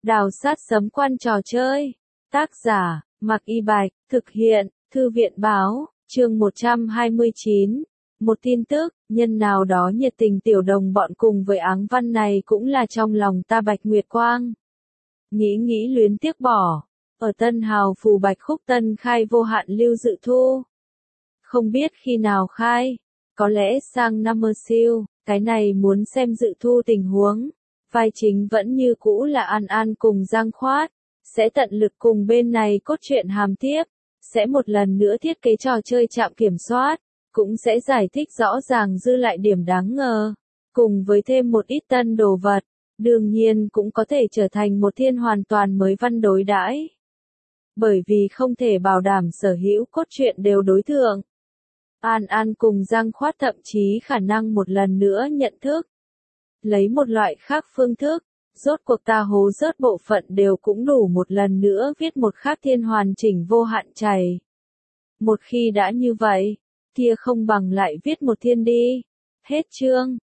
Đào sát sấm quan trò chơi. Tác giả, Mạc Y Bạch, thực hiện, Thư viện Báo, chương 129. Một tin tức, nhân nào đó nhiệt tình tiểu đồng bọn cùng với áng văn này cũng là trong lòng ta Bạch Nguyệt Quang. Nghĩ luyến tiếc bỏ. Ở Tân Hào Phù Bạch Khúc Tân khai vô hạn lưu dự thu. Không biết khi nào khai, có lẽ sang năm siêu, cái này muốn xem dự thu tình huống. Vai chính vẫn như cũ là An An cùng Giang Khoát, sẽ tận lực cùng bên này cốt truyện hàm tiếp, sẽ một lần nữa thiết kế trò chơi trạm kiểm soát, cũng sẽ giải thích rõ ràng dư lại điểm đáng ngờ, cùng với thêm một ít tân đồ vật, đương nhiên cũng có thể trở thành một thiên hoàn toàn mới văn đối đãi. Bởi vì không thể bảo đảm sở hữu cốt truyện đều đối tượng. An An cùng Giang Khoát thậm chí khả năng một lần nữa nhận thức. Lấy một loại khác phương thức, rốt cuộc ta hố rớt bộ phận đều cũng đủ một lần nữa viết một khác thiên hoàn chỉnh vô hạn chảy. Một khi đã như vậy, kia không bằng lại viết một thiên đi. Hết chương.